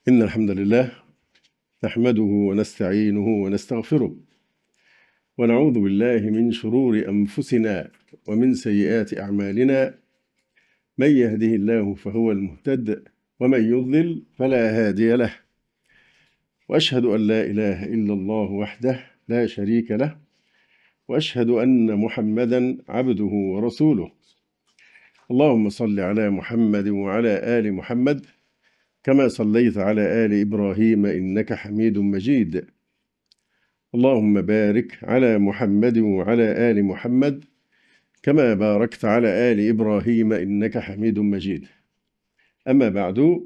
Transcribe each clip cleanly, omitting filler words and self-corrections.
إن الحمد لله نحمده ونستعينه ونستغفره ونعوذ بالله من شرور أنفسنا ومن سيئات أعمالنا. من يهده الله فهو المهتد ومن يضلل فلا هادي له، وأشهد أن لا إله إلا الله وحده لا شريك له، وأشهد أن محمدا عبده ورسوله. اللهم صل على محمد وعلى آل محمد كما صليت على آل إبراهيم إنك حميد مجيد. اللهم بارك على محمد وعلى آل محمد كما باركت على آل إبراهيم إنك حميد مجيد. أما بعد،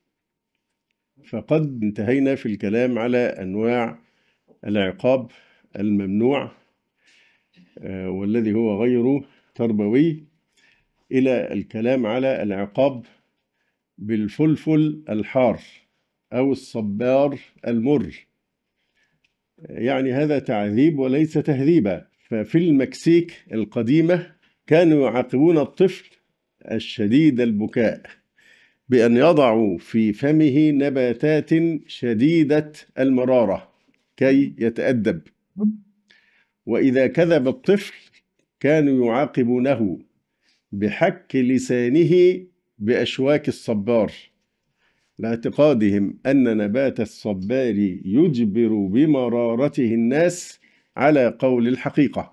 فقد انتهينا في الكلام على أنواع العقاب الممنوع والذي هو غير تربوي، إلى الكلام على العقاب بالفلفل الحار أو الصبار المر. يعني هذا تعذيب وليس تهذيبا. ففي المكسيك القديمة كانوا يعاقبون الطفل الشديد البكاء بأن يضعوا في فمه نباتات شديدة المرارة كي يتأدب، وإذا كذب الطفل كانوا يعاقبونه بحك لسانه بأشواك الصبار، لاعتقادهم أن نبات الصبار يجبر بمرارته الناس على قول الحقيقة.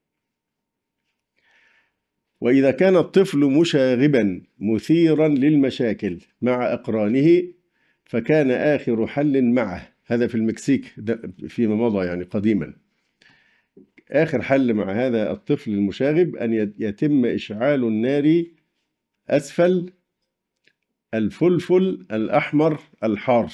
وإذا كان الطفل مشاغبا مثيرا للمشاكل مع أقرانه فكان آخر حل معه، هذا في المكسيك فيما مضى يعني قديما، آخر حل مع هذا الطفل المشاغب أن يتم إشعال النار أسفل الفلفل الأحمر الحار،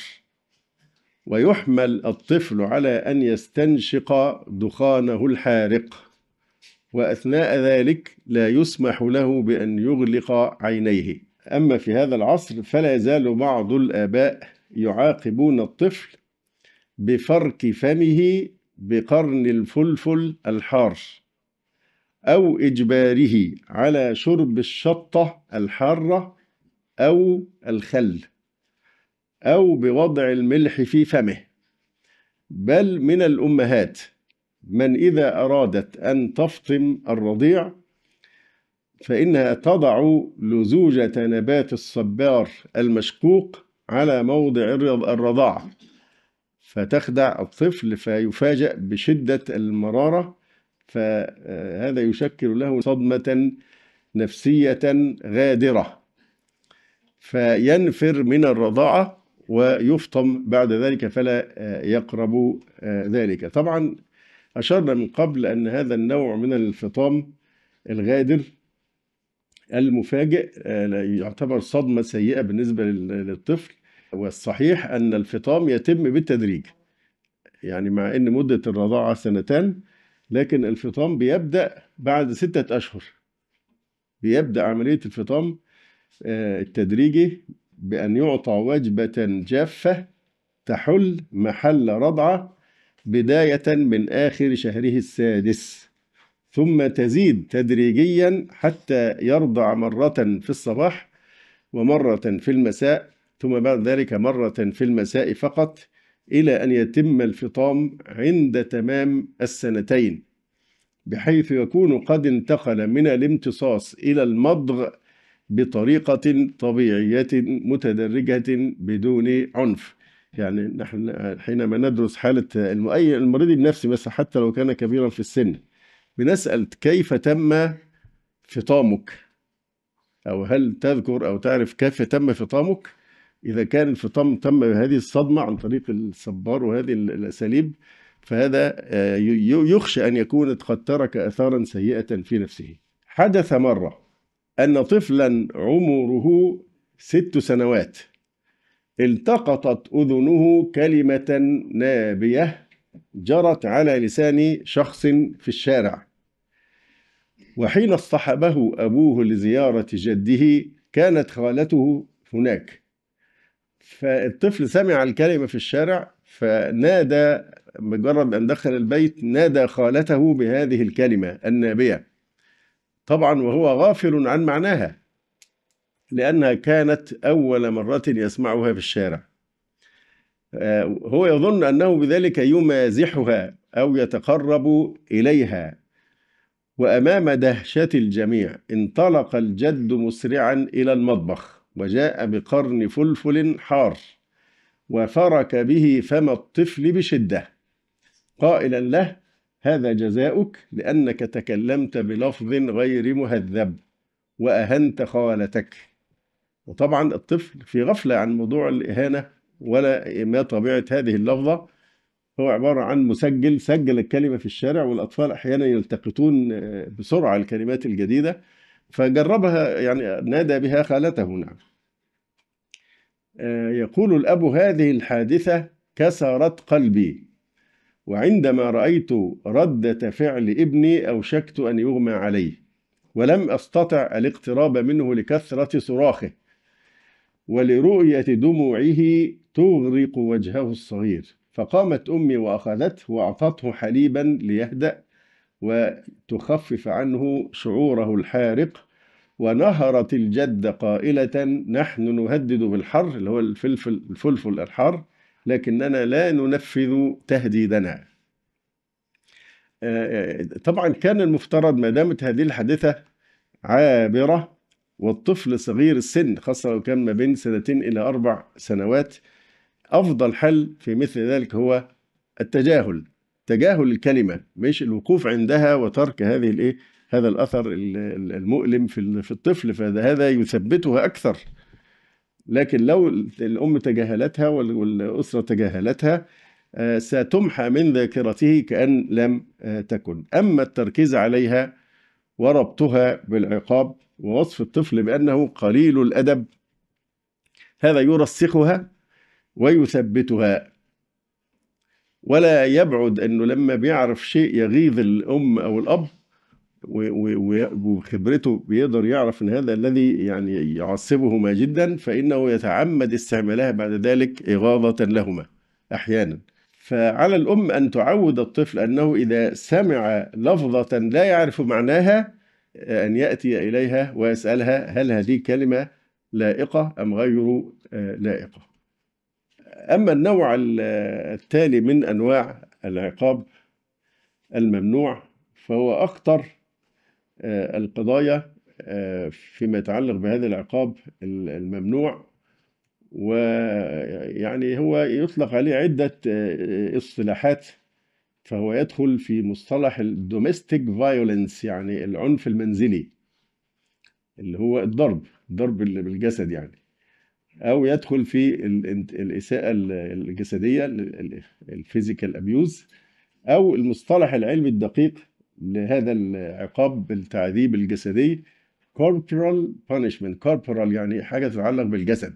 ويحمل الطفل على أن يستنشق دخانه الحارق، وأثناء ذلك لا يسمح له بأن يغلق عينيه. أما في هذا العصر فلا يزال بعض الآباء يعاقبون الطفل بفرك فمه بقرن الفلفل الحار، أو إجباره على شرب الشطة الحارة أو الخل، أو بوضع الملح في فمه. بل من الأمهات من إذا أرادت أن تفطم الرضيع فإنها تضع لزوجة نبات الصبار المشقوق على موضع الرضاعة، فتخدع الطفل فيفاجأ بشدة المرارة، فهذا يشكل له صدمة نفسية غادرة، فينفر من الرضاعة ويفطم بعد ذلك فلا يقرب ذلك. طبعا أشرنا من قبل أن هذا النوع من الفطام الغادر المفاجئ يعتبر صدمة سيئة بالنسبة للطفل، والصحيح أن الفطام يتم بالتدريج، يعني مع أن مدة الرضاعة 2 لكن الفطام بيبدأ بعد 6 أشهر. بيبدأ عملية الفطام التدريجي بأن يعطى وجبة جافة تحل محل رضعة بداية من آخر شهره 6، ثم تزيد تدريجيا حتى يرضع مرة في الصباح ومرة في المساء، ثم بعد ذلك مرة في المساء فقط، إلى أن يتم الفطام عند تمام 2 بحيث يكون قد انتقل من الامتصاص إلى المضغ بطريقة طبيعية متدرجة بدون عنف. يعني نحن حينما ندرس حالة المريض النفسي مثلا حتى لو كان كبيرا في السن بنسأل كيف تم فطامك، أو هل تذكر أو تعرف كيف تم فطامك؟ إذا كان الفطام تم بهذه الصدمة عن طريق الصبار وهذه الأساليب فهذا يخشى أن يكون قد ترك أثارا سيئة في نفسه. حدث مرة أن طفلا عمره 6 سنوات التقطت أذنه كلمة نابية جرت على لسان شخص في الشارع، وحين اصطحبه أبوه لزيارة جده كانت خالته هناك، فالطفل سمع الكلمة في الشارع فنادى، مجرد أن دخل البيت نادى خالته بهذه الكلمة النابية، طبعا وهو غافل عن معناها لأنها كانت أول مرة يسمعها في الشارع. هو يظن أنه بذلك يمازحها أو يتقرب إليها. وأمام دهشة الجميع انطلق الجد مسرعا إلى المطبخ، وجاء بقرن فلفل حار، وفرك به فم الطفل بشدة، قائلا له: هذا جزاؤك لأنك تكلمت بلفظ غير مهذب وأهنت خالتك. وطبعا الطفل في غفلة عن موضوع الإهانة ولا ما طبيعة هذه اللفظة. هو عبارة عن سجل الكلمة في الشارع، والأطفال أحيانا يلتقطون بسرعة الكلمات الجديدة، فجربها، يعني نادى بها خالته. نعم. يقول الأب: هذه الحادثة كسرت قلبي، وعندما رأيت ردة فعل ابني أوشكت أن يغمى عليه، ولم أستطع الاقتراب منه لكثرة صراخه ولرؤية دموعه تغرق وجهه الصغير. فقامت أمي وأخذته وأعطته حليبا ليهدأ وتخفف عنه شعوره الحارق، ونهرت الجد قائلة: نحن نهدد بالحر، اللي هو الفلفل الحار، لكننا لا ننفذ تهديدنا. طبعا كان المفترض ما دامت هذه الحادثة عابرة والطفل صغير السن، خاصة لو كان ما بين 2 إلى 4 سنوات، أفضل حل في مثل ذلك هو تجاهل الكلمة، مش الوقوف عندها وترك هذا الأثر المؤلم في الطفل، فهذا يثبتها أكثر. لكن لو الأم تجاهلتها والأسرة تجاهلتها ستمحى من ذاكرته كأن لم تكن. أما التركيز عليها وربطها بالعقاب ووصف الطفل بأنه قليل الأدب، هذا يرسخها ويثبتها. ولا يبعد أنه لما بيعرف شيء يغيظ الأم أو الأب وخبرته بيقدر يعرف أن هذا الذي يعني يعصبهما جدا، فإنه يتعمد استعمالها بعد ذلك إغاظة لهما أحيانا. فعلى الأم أن تعود الطفل أنه إذا سمع لفظة لا يعرف معناها أن يأتي إليها ويسألها: هل هذه كلمة لائقة أم غير لائقة؟ أما النوع التالي من أنواع العقاب الممنوع فهو أخطر القضايا فيما يتعلق بهذا العقاب الممنوع، ويعني هو يطلق عليه عدة اصطلاحات. فهو يدخل في مصطلح الدوميستيك فايولنس، يعني العنف المنزلي اللي هو الضرب بالجسد يعني، أو يدخل في الإساءة الجسدية الفيزيكال أبيوز، أو المصطلح العلمي الدقيق لهذا العقاب بالتعذيب الجسدي corporal punishment. corporal يعني حاجة تتعلق بالجسد.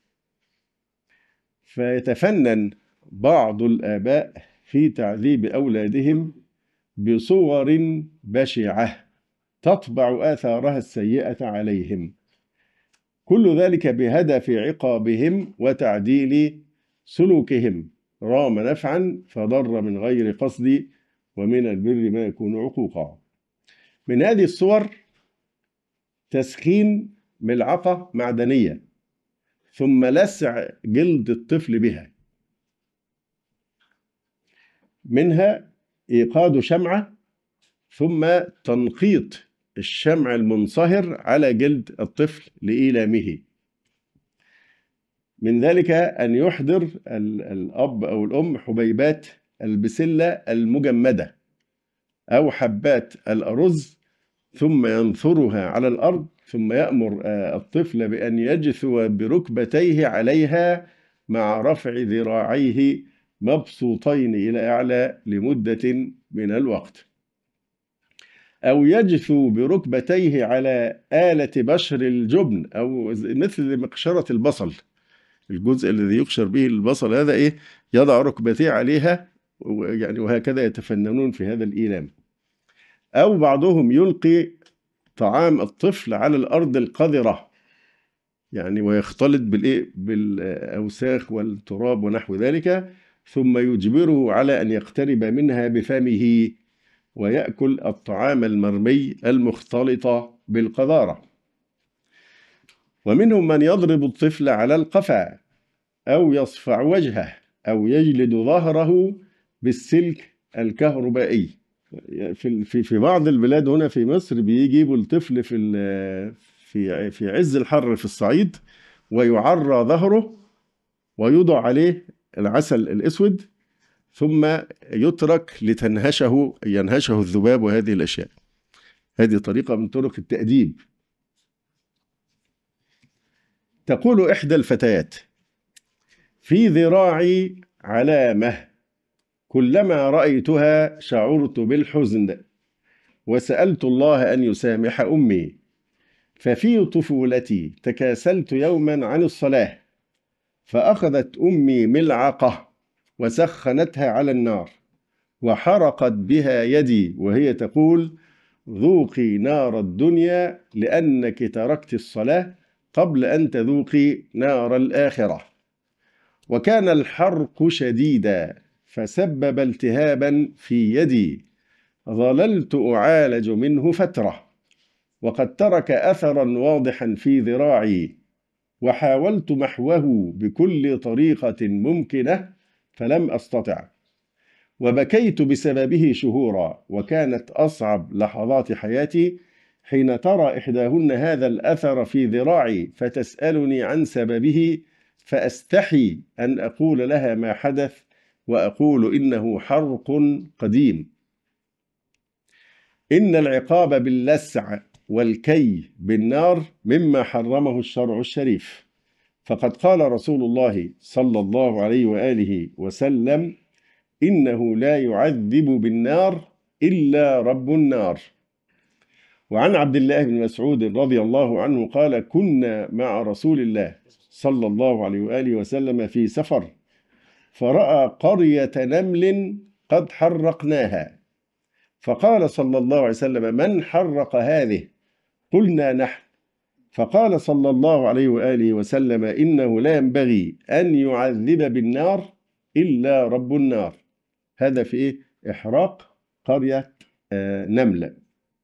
فيتفنن بعض الآباء في تعذيب أولادهم بصور بشعة تطبع آثارها السيئة عليهم، كل ذلك بهدف عقابهم وتعديل سلوكهم، رام نفعا فضر من غير قصد، ومن البر ما يكون عقوقا. من هذه الصور تسخين ملعقة معدنية ثم لسع جلد الطفل بها، منها إيقاد شمعة ثم تنقيط الشمع المنصهر على جلد الطفل لإيلامه. من ذلك أن يحضر الأب أو الأم حبيبات البسلة المجمدة أو حبات الأرز ثم ينثرها على الأرض، ثم يأمر الطفل بأن يجثو بركبتيه عليها مع رفع ذراعيه مبسوطين إلى أعلى لمدة من الوقت، أو يجثو بركبتيه على آلة بشر الجبن، أو مثل مقشرة البصل، الجزء الذي يقشر به البصل هذا يضع ركبتيه عليها، يعني وهكذا يتفننون في هذا الإيلام. أو بعضهم يلقي طعام الطفل على الأرض القذرة، يعني ويختلط بالأوساخ والتراب ونحو ذلك، ثم يجبره على أن يقترب منها بفمه ويأكل الطعام المرمي المختلط بالقذارة. ومنهم من يضرب الطفل على القفا أو يصفع وجهه أو يجلد ظهره بالسلك الكهربائي. في بعض البلاد هنا في مصر بيجيبوا الطفل في عز الحر في الصعيد، ويعرى ظهره ويوضع عليه العسل الأسود، ثم يترك ينهشه الذباب وهذه الأشياء. هذه طريقة من طرق التأديب. تقول إحدى الفتيات: في ذراعي علامة، كلما رأيتها شعرت بالحزن، وسألت الله أن يسامح أمي، ففي طفولتي تكاسلت يوما عن الصلاة، فأخذت أمي ملعقة وسخنتها على النار، وحرقت بها يدي، وهي تقول: ذوقي نار الدنيا لأنك تركت الصلاة قبل أن تذوقي نار الآخرة. وكان الحرق شديدا فسبب التهابا في يدي، ظللت أعالج منه فترة، وقد ترك أثرا واضحا في ذراعي، وحاولت محوه بكل طريقة ممكنة فلم أستطع، وبكيت بسببه شهورا، وكانت أصعب لحظات حياتي حين ترى إحداهن هذا الأثر في ذراعي فتسألني عن سببه، فأستحي أن أقول لها ما حدث، وأقول إنه حرق قديم. إن العقاب باللسع والكي بالنار مما حرمه الشرع الشريف، فقد قال رسول الله صلى الله عليه وآله وسلم: إنه لا يعذب بالنار إلا رب النار. وعن عبد الله بن مسعود رضي الله عنه قال: كنا مع رسول الله صلى الله عليه وآله وسلم في سفر، فرأى قرية نمل قد حرقناها، فقال صلى الله عليه وسلم: من حرق هذه؟ قلنا: نحن. فقال صلى الله عليه وآله وسلم: إنه لا ينبغي أن يعذب بالنار إلا رب النار. هذا في إحراق قرية نملة.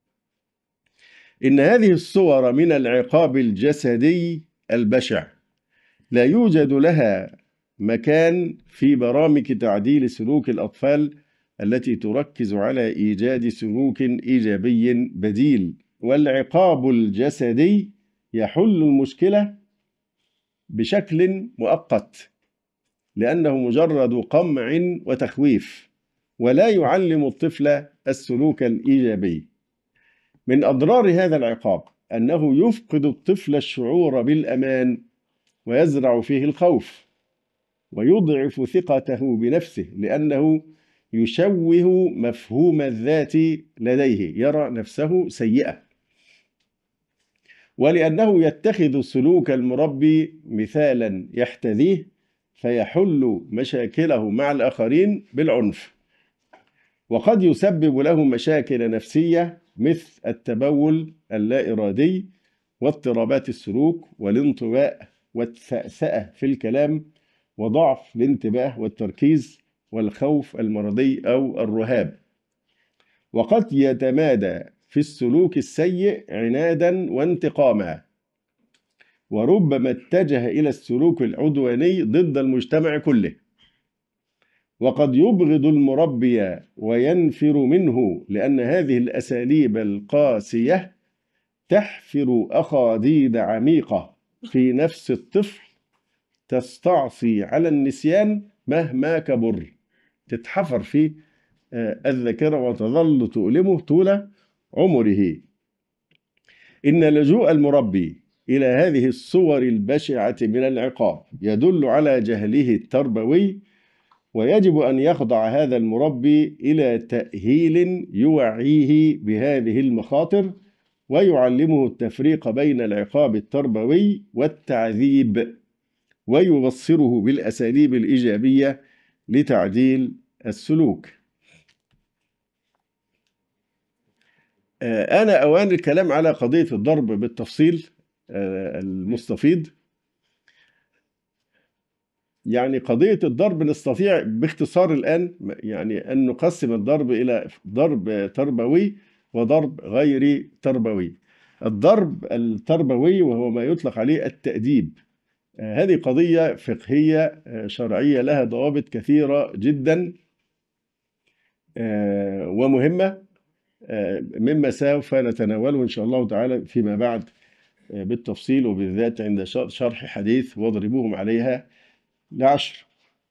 إن هذه الصور من العقاب الجسدي البشع لا يوجد لها مكان في برامج تعديل سلوك الأطفال التي تركز على إيجاد سلوك إيجابي بديل. والعقاب الجسدي يحل المشكلة بشكل مؤقت، لأنه مجرد قمع وتخويف، ولا يعلم الطفل السلوك الإيجابي. من أضرار هذا العقاب أنه يفقد الطفل الشعور بالأمان، ويزرع فيه الخوف، ويضعف ثقته بنفسه، لأنه يشوه مفهوم الذات لديه، يرى نفسه سيئة، ولأنه يتخذ سلوك المربي مثالا يحتذيه، فيحل مشاكله مع الآخرين بالعنف، وقد يسبب له مشاكل نفسية مثل التبول اللا إرادي، واضطرابات السلوك، والانطواء، والثأثأة في الكلام، وضعف الانتباه والتركيز، والخوف المرضي أو الرهاب. وقد يتمادى في السلوك السيء عنادا وانتقاما، وربما اتجه إلى السلوك العدواني ضد المجتمع كله. وقد يبغض المربي وينفر منه، لأن هذه الأساليب القاسية تحفر أخاديد عميقة في نفس الطفل تستعصي على النسيان مهما كبر، تتحفر في الذاكرة وتظل تؤلمه طول عمره. إن لجوء المربي إلى هذه الصور البشعة من العقاب يدل على جهله التربوي، ويجب أن يخضع هذا المربي إلى تأهيل يوعيه بهذه المخاطر، ويعلمه التفريق بين العقاب التربوي والتعذيب، ويبصره بالأساليب الإيجابية لتعديل السلوك. أنا أوان الكلام على قضية الضرب بالتفصيل المستفيض. يعني قضية الضرب نستطيع باختصار الآن يعني أن نقسم الضرب إلى ضرب تربوي وضرب غير تربوي. الضرب التربوي وهو ما يطلق عليه التأديب، هذه قضية فقهية شرعية لها ضوابط كثيرة جدا ومهمة، مما سوف نتناوله إن شاء الله تعالى فيما بعد بالتفصيل، وبالذات عند شرح حديث واضربوهم عليها ل10.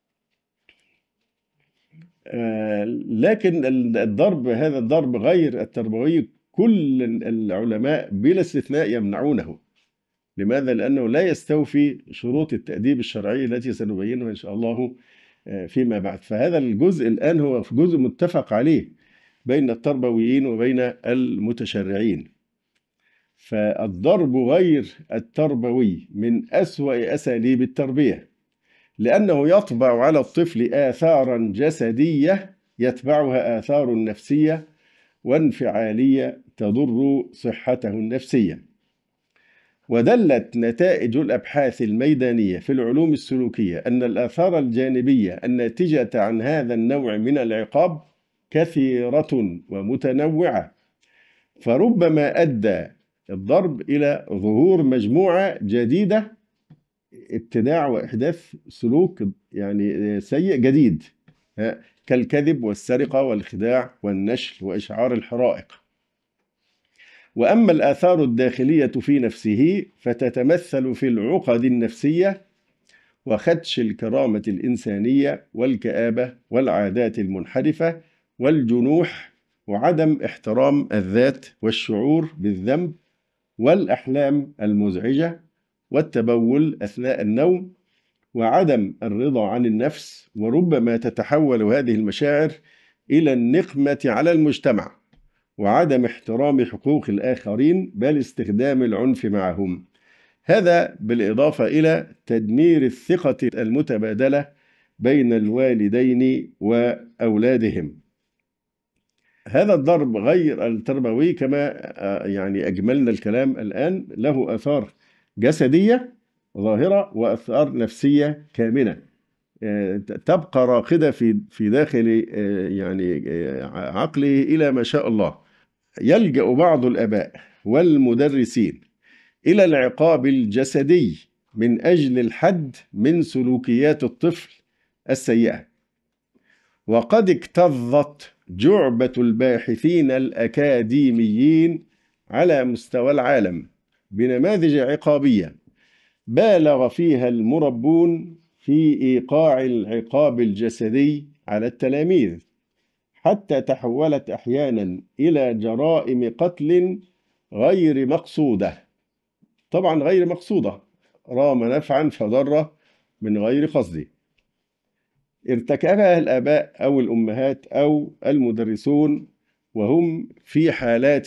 لكن هذا الضرب غير التربوي كل العلماء بلا استثناء يمنعونه. لماذا؟ لأنه لا يستوفي شروط التأديب الشرعي التي سنبينها إن شاء الله فيما بعد. فهذا الجزء الآن هو جزء متفق عليه بين التربويين وبين المتشرعين. فالضرب غير التربوي من أسوأ أساليب التربية، لأنه يطبع على الطفل آثارا جسدية يتبعها آثار نفسية وانفعالية تضر صحته النفسية. ودلت نتائج الأبحاث الميدانية في العلوم السلوكية أن الآثار الجانبية الناتجة عن هذا النوع من العقاب كثيرة ومتنوعة، فربما أدى الضرب إلى ظهور مجموعة جديدة، ابتداع وإحداث سلوك يعني سيء جديد، كالكذب والسرقة والخداع والنشل وإشعار الحرائق. وأما الآثار الداخلية في نفسه فتتمثل في العقد النفسية وخدش الكرامة الإنسانية والكآبة والعادات المنحرفة والجنوح وعدم احترام الذات والشعور بالذنب والأحلام المزعجة والتبول أثناء النوم وعدم الرضا عن النفس. وربما تتحول هذه المشاعر إلى النقمة على المجتمع وعدم احترام حقوق الآخرين، بل استخدام العنف معهم. هذا بالإضافة إلى تدمير الثقة المتبادلة بين الوالدين وأولادهم. هذا الضرب غير التربوي كما يعني أجملنا الكلام الآن له آثار جسدية ظاهرة وآثار نفسية كامنة تبقى راقدة في داخل يعني عقله إلى ما شاء الله. يلجأ بعض الآباء والمدرسين إلى العقاب الجسدي من أجل الحد من سلوكيات الطفل السيئة. وقد اكتظت جعبة الباحثين الأكاديميين على مستوى العالم بنماذج عقابية بالغ فيها المربون في إيقاع العقاب الجسدي على التلاميذ، حتى تحولت أحيانا إلى جرائم قتل غير مقصودة. طبعا غير مقصودة، رام نفعا فضر من غير قصد، ارتكبها الآباء أو الأمهات أو المدرسون وهم في حالات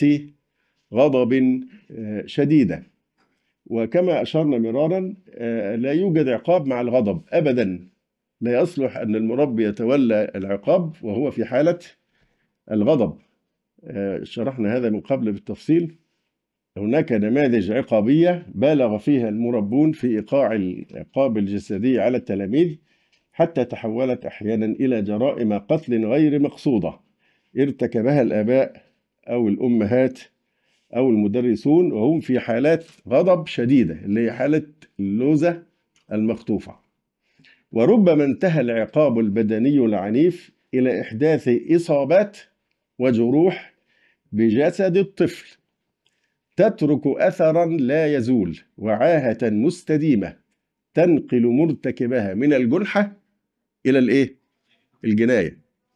غضب شديدة. وكما أشرنا مرارا لا يوجد عقاب مع الغضب أبدا. لا يصلح أن المربي يتولى العقاب وهو في حالة الغضب. شرحنا هذا من قبل بالتفصيل. هناك نماذج عقابية بالغ فيها المربون في إيقاع العقاب الجسدي على التلاميذ حتى تحولت أحيانا إلى جرائم قتل غير مقصودة ارتكبها الآباء أو الأمهات أو المدرسون وهم في حالات غضب شديدة، اللي هي حالة اللوزة المخطوفة. وربما انتهى العقاب البدني العنيف إلى إحداث إصابات وجروح بجسد الطفل تترك أثرا لا يزول وعاهة مستديمة تنقل مرتكبها من الجنحة إلى الجناية،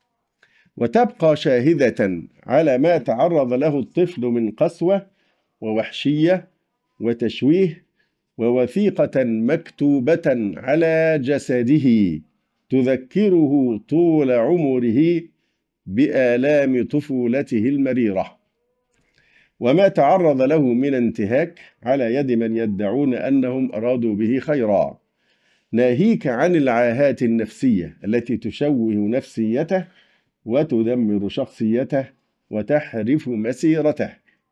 وتبقى شاهدة على ما تعرض له الطفل من قسوة ووحشية وتشويه، ووثيقة مكتوبة على جسده تذكره طول عمره بآلام طفولته المريرة، وما تعرض له من انتهاك على يد من يدعون أنهم أرادوا به خيرا، ناهيك عن العاهات النفسية التي تشوه نفسيته وتدمر شخصيته وتحرف مسيرته.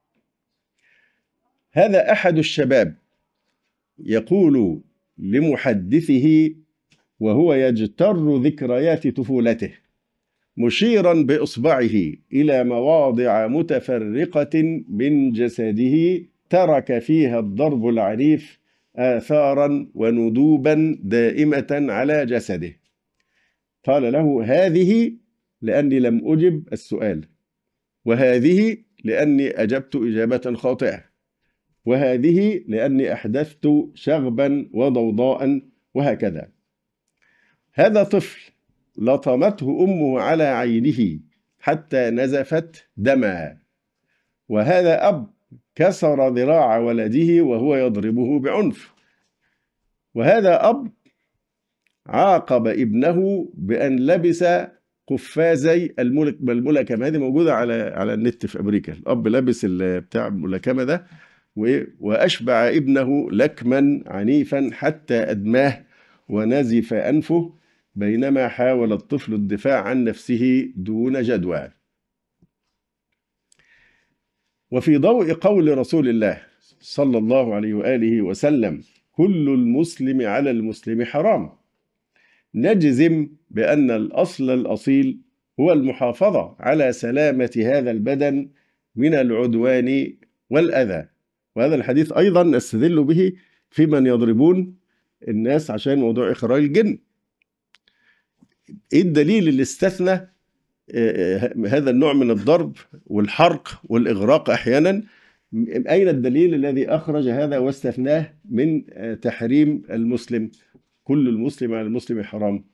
هذا أحد الشباب يقول لمحدثه وهو يجتر ذكريات طفولته مشيرا بإصبعه إلى مواضع متفرقة من جسده ترك فيها الضرب العنيف آثارا وندوبا دائمة على جسده. قال له: هذه لأني لم أجب السؤال، وهذه لأني أجبت إجابة خاطئة، وهذه لأني أحدثت شغبا وضوضاء، وهكذا. هذا طفل لطمته أمه على عينه حتى نزفت دمها، وهذا أب كسر ذراع ولده وهو يضربه بعنف، وهذا أب عاقب ابنه بأن لبس قفازي الملاكمة. هذه موجودة على النت في أمريكا. الأب لابس بتاع الملاكمة ده وأشبع ابنه لكما عنيفا حتى أدماه ونزف أنفه، بينما حاول الطفل الدفاع عن نفسه دون جدوى. وفي ضوء قول رسول الله صلى الله عليه وآله وسلم: كل المسلم على المسلم حرام، نجزم بأن الأصل الأصيل هو المحافظة على سلامة هذا البدن من العدوان والأذى. وهذا الحديث أيضا نستدل به في من يضربون الناس عشان موضوع إخراج الجن. إيه الدليل اللي استثنى هذا النوع من الضرب والحرق والإغراق أحيانا؟ أين الدليل الذي أخرج هذا واستثناه من تحريم المسلم؟ كل المسلم على المسلم حرام.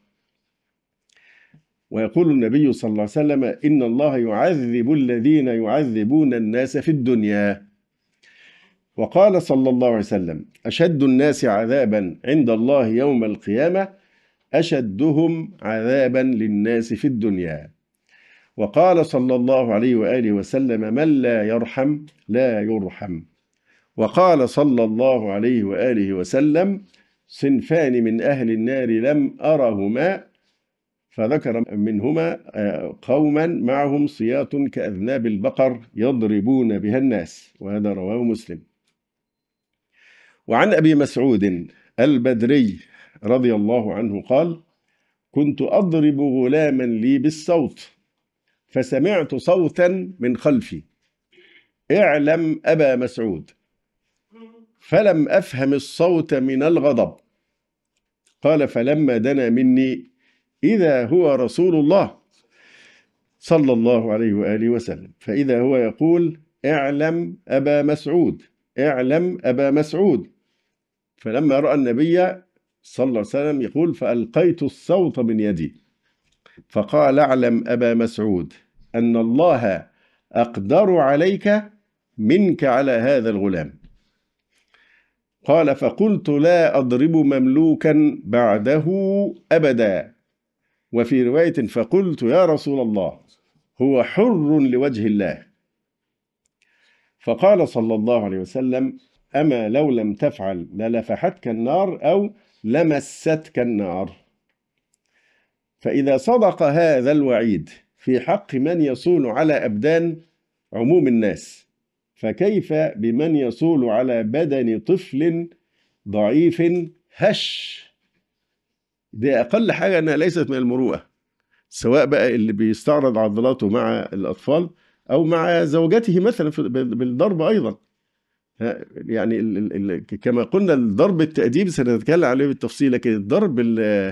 ويقول النبي صلى الله عليه وسلم: إن الله يعذب الذين يعذبون الناس في الدنيا. وقال صلى الله عليه وسلم: أشد الناس عذابا عند الله يوم القيامة أشدهم عذابا للناس في الدنيا. وقال صلى الله عليه وآله وسلم: من لا يرحم لا يرحم. وقال صلى الله عليه وآله وسلم: صنفان من أهل النار لم أرهما، فذكر منهما قوما معهم صياط كأذناب البقر يضربون بها الناس، وهذا رواه مسلم. وعن أبي مسعود البدري رضي الله عنه قال: كنت أضرب غلاما لي بالصوت، فسمعت صوتا من خلفي: اعلم أبا مسعود، فلم أفهم الصوت من الغضب. قال: فلما دنا مني إذا هو رسول الله صلى الله عليه وآله وسلم، فإذا هو يقول: اعلم أبا مسعود، اعلم أبا مسعود. فلما رأى النبي صلى الله عليه وسلم يقول: فألقيت الصوت من يدي، فقال: اعلم أبا مسعود أن الله أقدر عليك منك على هذا الغلام. قال: فقلت: لا أضرب مملوكا بعده أبدا. وفي رواية: فقلت: يا رسول الله، هو حر لوجه الله. فقال صلى الله عليه وسلم: أما لو لم تفعل للفحتك النار أو لمستك النار. فإذا صدق هذا الوعيد في حق من يصول على أبدان عموم الناس، فكيف بمن يصول على بدن طفل ضعيف هش؟ دي أقل حاجة أنها ليست من المروءة، سواء بقى اللي بيستعرض عضلاته مع الأطفال أو مع زوجته مثلا بالضرب أيضا. يعني كما قلنا الضرب التأديب سنتكلم عليه بالتفصيل، لكن الضرب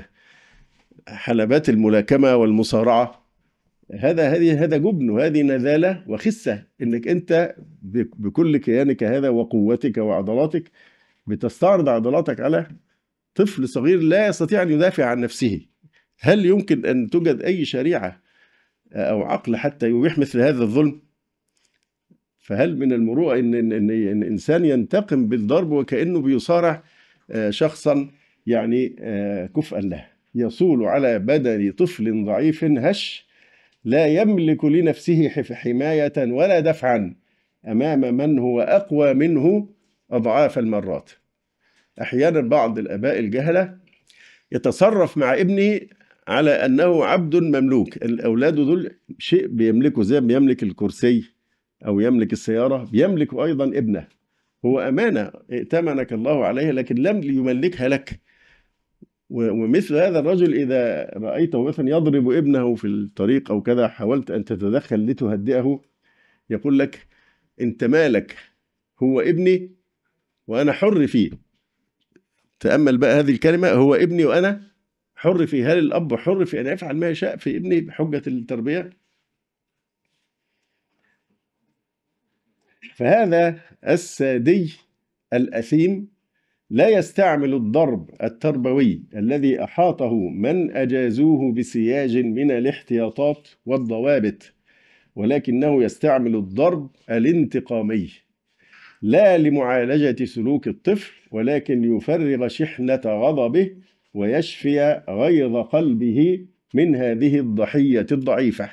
حلبات الملاكمة والمصارعة هذا جبن، وهذه نذالة وخسة، انك انت بكل كيانك هذا وقوتك وعضلاتك بتستعرض عضلاتك على طفل صغير لا يستطيع ان يدافع عن نفسه. هل يمكن ان توجد اي شريعة او عقل حتى يبيح مثل هذا الظلم؟ فهل من المروءة ان انسان ينتقم بالضرب وكأنه بيصارع شخصا يعني كفءا له، يصول على بدن طفل ضعيف هش لا يملك لنفسه حماية ولا دفعا أمام من هو أقوى منه أضعاف المرات. أحيانا بعض الآباء الجهلة يتصرف مع ابنه على أنه عبد مملوك. الأولاد دول شيء بيملكه، زي ما بيملك الكرسي أو يملك السيارة، بيملك أيضا ابنه. هو أمانة ائتمنك الله عليها لكن لم يملكها لك. ومثل هذا الرجل إذا رأيته مثلا يضرب ابنه في الطريق أو كذا، حاولت أن تتدخل لتهدئه، يقول لك: أنت مالك؟ هو ابني وأنا حر فيه. تأمل بقى هذه الكلمة: هو ابني وأنا حر فيه. هل الأب حر في أن يفعل ما يشاء في ابنه بحجة التربية؟ فهذا السادي الأثيم لا يستعمل الضرب التربوي الذي أحاطه من أجازوه بسياج من الاحتياطات والضوابط، ولكنه يستعمل الضرب الانتقامي، لا لمعالجة سلوك الطفل، ولكن ليفرغ شحنة غضبه ويشفي غيظ قلبه من هذه الضحية الضعيفة.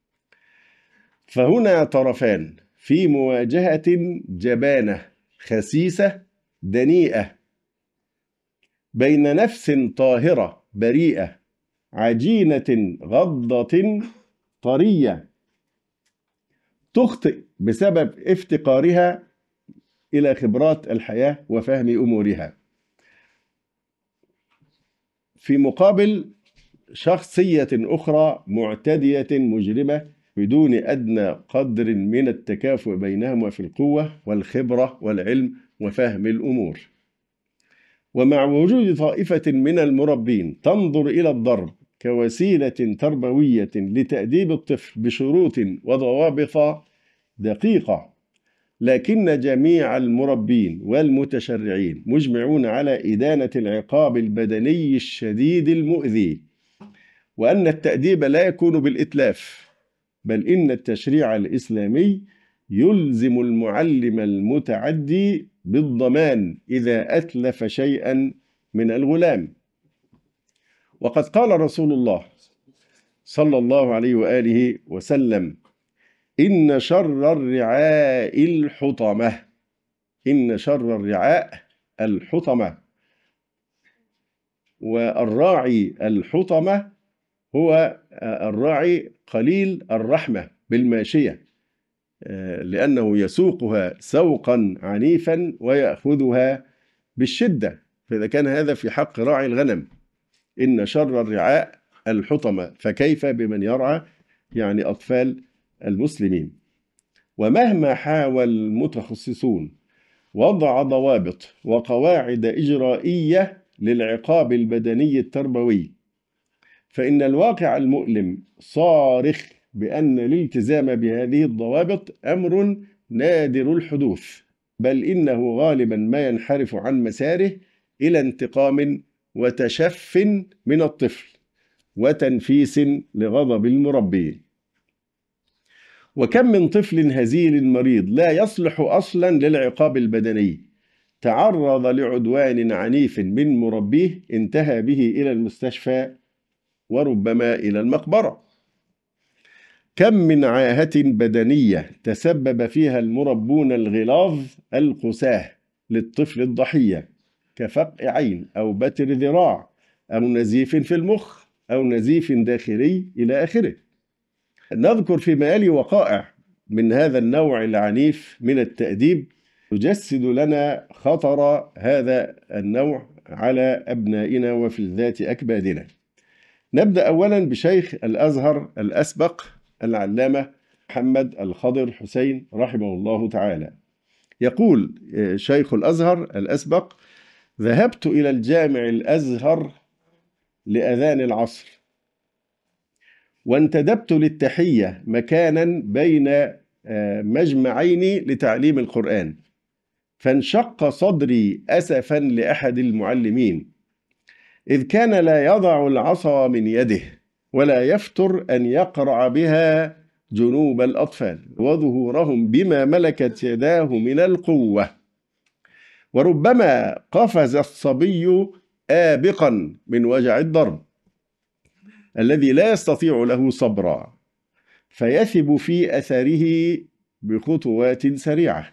فهنا طرفان في مواجهة جبانة خسيسة دنيئة بين نفس طاهرة بريئة عجينة غضة طرية تخطئ بسبب افتقارها إلى خبرات الحياة وفهم أمورها، في مقابل شخصية أخرى معتدية مجرمة بدون أدنى قدر من التكافؤ بينهما في القوة والخبرة والعلم وفهم الأمور. ومع وجود طائفة من المربين تنظر إلى الضرب كوسيلة تربوية لتأديب الطفل بشروط وضوابط دقيقة، لكن جميع المربين والمتشرعين مجمعون على إدانة العقاب البدني الشديد المؤذي، وأن التأديب لا يكون بالإتلاف، بل إن التشريع الإسلامي يلزم المعلم المتعدي بالضمان إذا أتلف شيئا من الغلام. وقد قال رسول الله صلى الله عليه وآله وسلم: إن شر الرعاء الحطمة. إن شر الرعاء الحطمة. والراعي الحطمة هو الراعي قليل الرحمة بالماشية، لأنه يسوقها سوقا عنيفا ويأخذها بالشدة، فإذا كان هذا في حق راعي الغنم. إن شر الرعاء الحطمة، فكيف بمن يرعى يعني أطفال المسلمين؟ ومهما حاول المتخصصون وضع ضوابط وقواعد إجرائية للعقاب البدني التربوي، فإن الواقع المؤلم صارخ بأن الالتزام بهذه الضوابط أمر نادر الحدوث، بل إنه غالبا ما ينحرف عن مساره إلى انتقام وتشف من الطفل وتنفيس لغضب المربي. وكم من طفل هزيل مريض لا يصلح أصلا للعقاب البدني تعرض لعدوان عنيف من مربيه انتهى به إلى المستشفى وربما إلى المقبرة. كم من عاهة بدنية تسبب فيها المربون الغلاظ القساة للطفل الضحية، كفقع عين أو بتر ذراع أو نزيف في المخ أو نزيف داخلي إلى آخره. نذكر فيما يلي وقائع من هذا النوع العنيف من التأديب تجسد لنا خطر هذا النوع على أبنائنا وفلذات أكبادنا. نبدأ أولا بشيخ الأزهر الأسبق العلامة محمد الخضر حسين رحمه الله تعالى. يقول شيخ الأزهر الأسبق: ذهبت إلى الجامع الأزهر لأذان العصر، وانتدبت للتحية مكانا بين مجمعين لتعليم القرآن، فانشق صدري أسفا لأحد المعلمين، إذ كان لا يضع العصا من يده ولا يفتر أن يقرع بها جنوب الأطفال وظهورهم بما ملكت يداه من القوة، وربما قفز الصبي آبقا من وجع الضرب الذي لا يستطيع له صبرا، فيثب في أثره بخطوات سريعة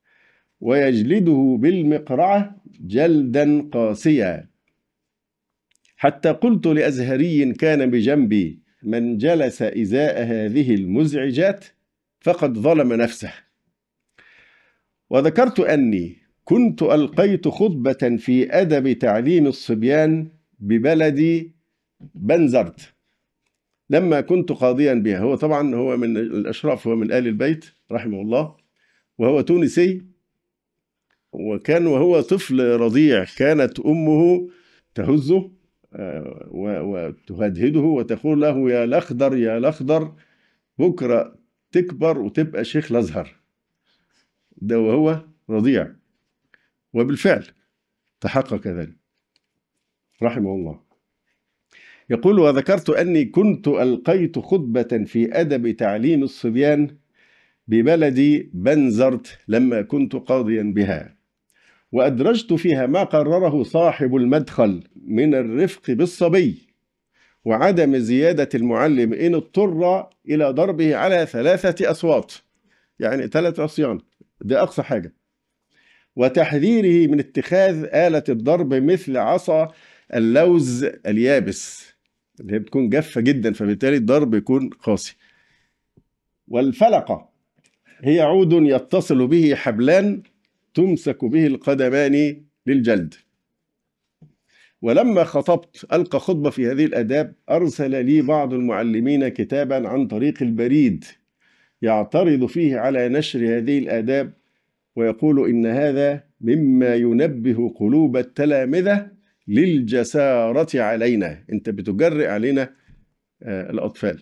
ويجلده بالمقرعة جلدا قاسيا، حتى قلت لأزهري كان بجنبي: من جلس إزاء هذه المزعجات فقد ظلم نفسه. وذكرت أني كنت ألقيت خطبة في أدب تعليم الصبيان ببلدي بنزرت لما كنت قاضيا بها. هو طبعا هو من الأشراف، هو من آل البيت رحمه الله، وهو تونسي، وكان وهو طفل رضيع كانت أمه تهزه وتهدهده وتقول له: يا الأخضر يا الأخضر، بكرة تكبر وتبقى شيخ الأزهر. ده وهو رضيع، وبالفعل تحقق ذلك رحمه الله. يقول: وذكرت أني كنت ألقيت خطبة في أدب تعليم الصبيان ببلد بنزرت لما كنت قاضيا بها، وأدرجت فيها ما قرره صاحب المدخل من الرفق بالصبي وعدم زيادة المعلم إن اضطر إلى ضربه على 3 أصوات، يعني 3 عصيان، ده أقصى حاجة، وتحذيره من اتخاذ آلة الضرب مثل عصا اللوز اليابس اللي هي بتكون جافة جدا، فبالتالي الضرب يكون قاسي. والفلقة هي عود يتصل به حبلان تمسك به القدمان للجلد. ولما خطبت ألقى خطبة في هذه الآداب أرسل لي بعض المعلمين كتابا عن طريق البريد يعترض فيه على نشر هذه الآداب، ويقول إن هذا مما ينبه قلوب التلامذة للجسارة علينا، أنت بتجرئ علينا الأطفال.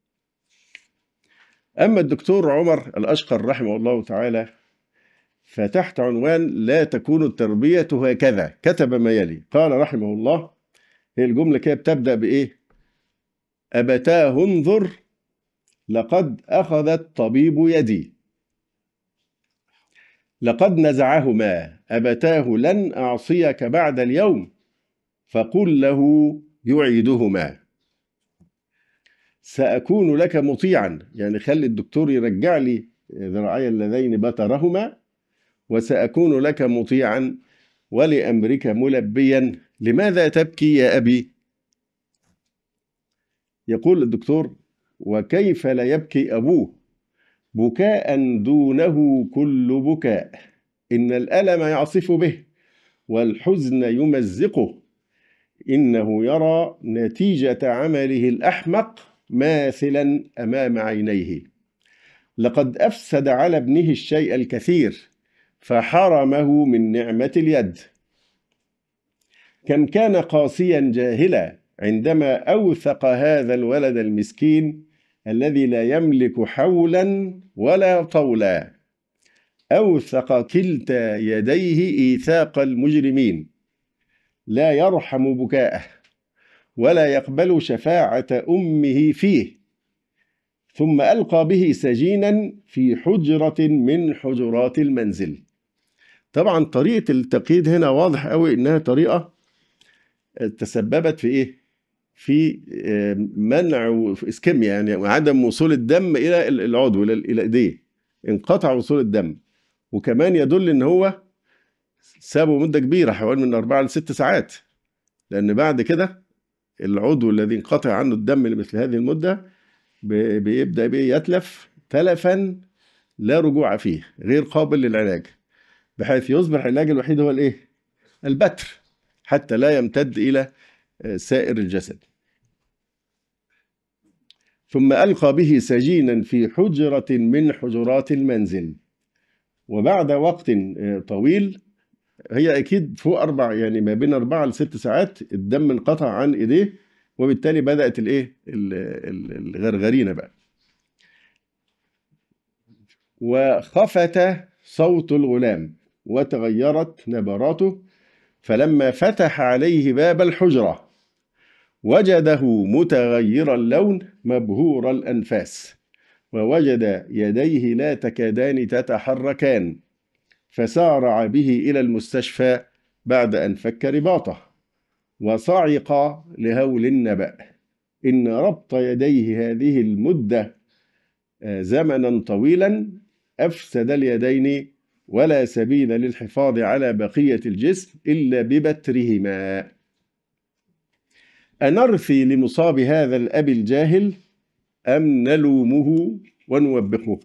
أما الدكتور عمر الأشقر رحمه الله تعالى فتحت عنوان لا تكون التربية هكذا كتب ما يلي. قال رحمه الله، هي الجملة كده بتبدأ بإيه؟ أبتاه انظر لقد أخذ الطبيب يدي، لقد نزعهما، أبتاه لن أعصيك بعد اليوم، فقل له يعيدهما، سأكون لك مطيعا، يعني خلي الدكتور يرجع لي ذراعي اللذين بترهما، وسأكون لك مطيعا ولأمرك ملبيا، لماذا تبكي يا أبي؟ يقول الدكتور: وكيف لا يبكي أبوه بكاء دونه كل بكاء، إن الألم يعصف به والحزن يمزقه، إنه يرى نتيجة عمله الأحمق ماثلا أمام عينيه، لقد أفسد على ابنه الشيء الكثير فحرمه من نعمة اليد، كم كان قاسيا جاهلا عندما أوثق هذا الولد المسكين الذي لا يملك حولا ولا طولا، أوثق كلتا يديه إيثاق المجرمين، لا يرحم بكاءه ولا يقبل شفاعة أمه فيه، ثم ألقى به سجينا في حجرة من حجرات المنزل. طبعا طريقة التقييد هنا واضح قوي إنها طريقة تسببت في إيه؟ في منع إسكيميا، يعني عدم وصول الدم إلى العضو إلى إيديه، انقطع وصول الدم، وكمان يدل إن هو سابه مدة كبيرة حوالي من 4 ل 6 ساعات، لأن بعد كده العضو الذي انقطع عنه الدم لمثل هذه المدة بيبدأ يتلف تلفا لا رجوع فيه، غير قابل للعلاج، بحيث يصبح العلاج الوحيد هو الإيه؟ البتر، حتى لا يمتد إلى سائر الجسد. ثم ألقى به سجينا في حجرة من حجرات المنزل، وبعد وقت طويل، هي أكيد فوق 4، يعني ما بين 4 ل 6 ساعات الدم انقطع عن إيديه، وبالتالي بدأت الإيه؟ الغرغرينة بقى. وخفت صوت الغلام وتغيرت نبراته، فلما فتح عليه باب الحجرة وجده متغير اللون مبهور الأنفاس، ووجد يديه لا تكادان تتحركان، فسارع به إلى المستشفى بعد أن فك رباطه، وصعق لهول النبأ، إن ربط يديه هذه المدة زمنا طويلا أفسد اليدين، ولا سبيل للحفاظ على بقية الجسم إلا ببترهما. أنرثي لمصاب هذا الأب الجاهل أم نلومه ونوبخه؟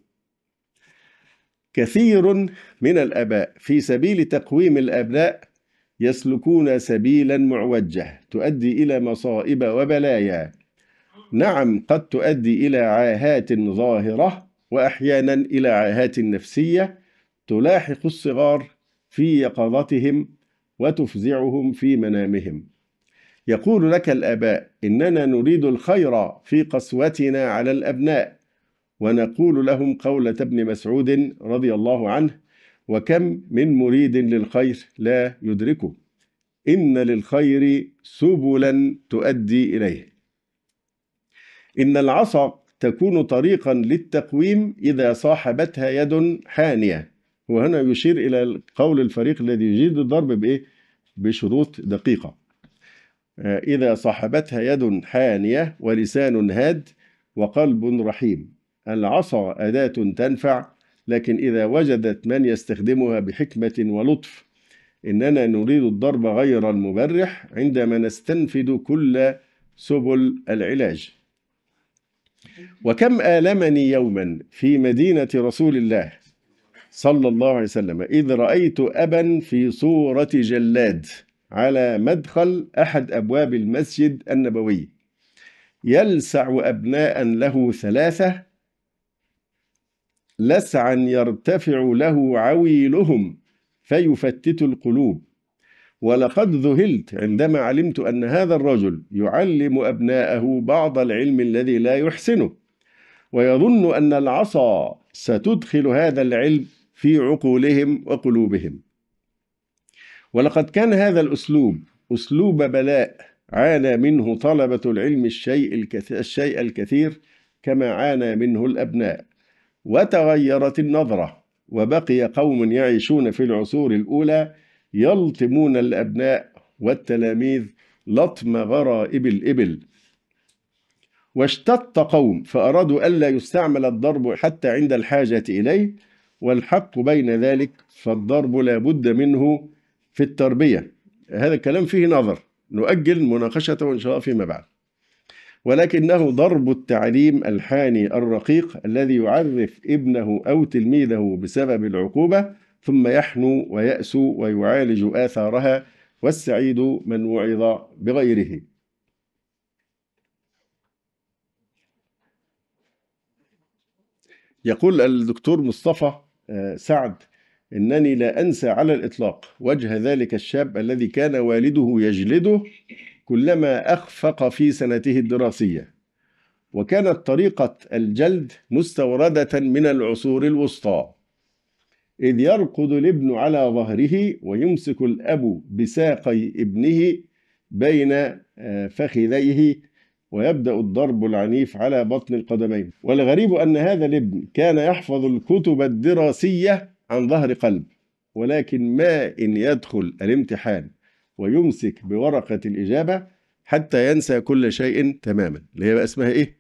كثير من الآباء في سبيل تقويم الأبناء يسلكون سبيلا معوجة تؤدي إلى مصائب وبلايا، نعم قد تؤدي إلى عاهات ظاهرة، وأحيانا إلى عاهات نفسية تلاحق الصغار في يقظتهم وتفزعهم في منامهم. يقول لك الآباء إننا نريد الخير في قسوتنا على الأبناء، ونقول لهم قولة ابن مسعود رضي الله عنه: وكم من مريد للخير لا يدركه، إن للخير سبلا تؤدي إليه. إن العصا تكون طريقا للتقويم إذا صاحبتها يد حانية. وهنا يشير إلى قول الفريق الذي يجيد الضرب بإيه؟ بشروط دقيقة. إذا صاحبتها يد حانية ولسان هاد وقلب رحيم. العصا أداة تنفع، لكن إذا وجدت من يستخدمها بحكمة ولطف. إننا نريد الضرب غير المبرح عندما نستنفد كل سبل العلاج. وكم آلمني يوما في مدينة رسول الله صلى الله عليه وسلم إذ رأيت أبا في صورة جلاد على مدخل أحد أبواب المسجد النبوي يلسع أبناء له 3 لسعا يرتفع له عويلهم فيفتت القلوب. ولقد ذهلت عندما علمت أن هذا الرجل يعلم أبناءه بعض العلم الذي لا يحسنه، ويظن أن العصا ستدخل هذا العلم في عقولهم وقلوبهم. ولقد كان هذا الأسلوب أسلوب بلاء عانى منه طلبة العلم الشيء الكثير كما عانى منه الأبناء. وتغيرت النظرة، وبقي قوم يعيشون في العصور الأولى يلطمون الأبناء والتلاميذ لطم غرائب الإبل. واشتط قوم فأرادوا ألا يستعمل الضرب حتى عند الحاجة إليه، والحق بين ذلك، فالضرب لا بد منه في التربية. هذا الكلام فيه نظر نؤجل مناقشته إن شاء الله فيما بعد. ولكنه ضرب التعليم الحاني الرقيق الذي يعرف ابنه أو تلميذه بسبب العقوبة ثم يحنو ويأسو ويعالج آثارها، والسعيد من وعظ بغيره. يقول الدكتور مصطفى سعد: إنني لا أنسى على الإطلاق وجه ذلك الشاب الذي كان والده يجلده كلما أخفق في سنته الدراسية، وكانت طريقة الجلد مستوردة من العصور الوسطى، إذ يرقد الابن على ظهره ويمسك الأب بساقي ابنه بين فخذيه ويبدأ الضرب العنيف على بطن القدمين. والغريب أن هذا الابن كان يحفظ الكتب الدراسية عن ظهر قلب، ولكن ما إن يدخل الامتحان ويمسك بورقة الإجابة حتى ينسى كل شيء تماما، اللي هي بقى اسمها إيه؟